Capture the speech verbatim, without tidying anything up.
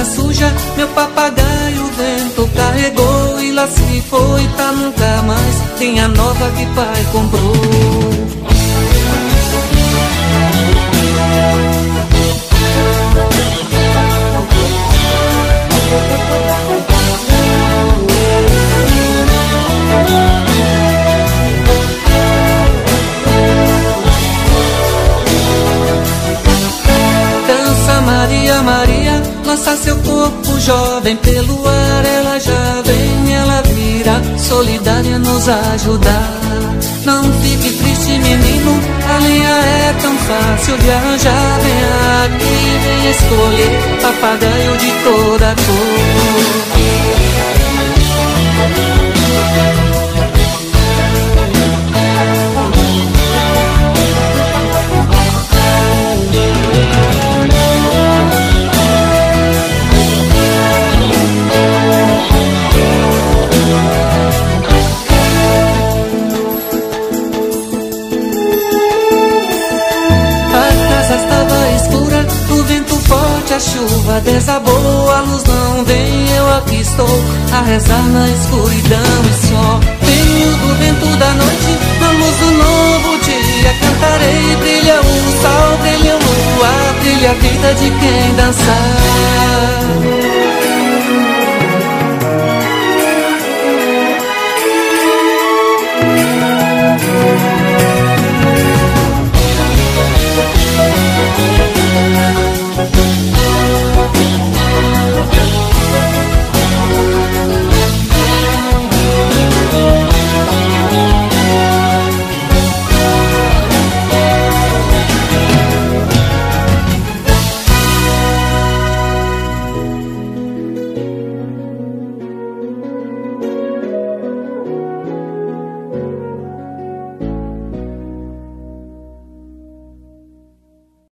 suja, meu papagaio o vento carregou e lá se foi pra nunca mais. Tem a nova que pai comprou. Dança Maria, Maria, lança seu corpo jovem pelo ar. Ela já vem, ela virá, solidária nos ajudar. Não fique triste, menino, a linha é tão fácil de arranjar. Vem aqui, vem escolher papagaio de toda cor. A chuva desabou, a luz não vem, eu aqui estou a rezar na escuridão e só. Venho do vento da noite, na luz do novo dia cantarei. Brilha o sol, brilha o luar, brilha a vida de quem dançar.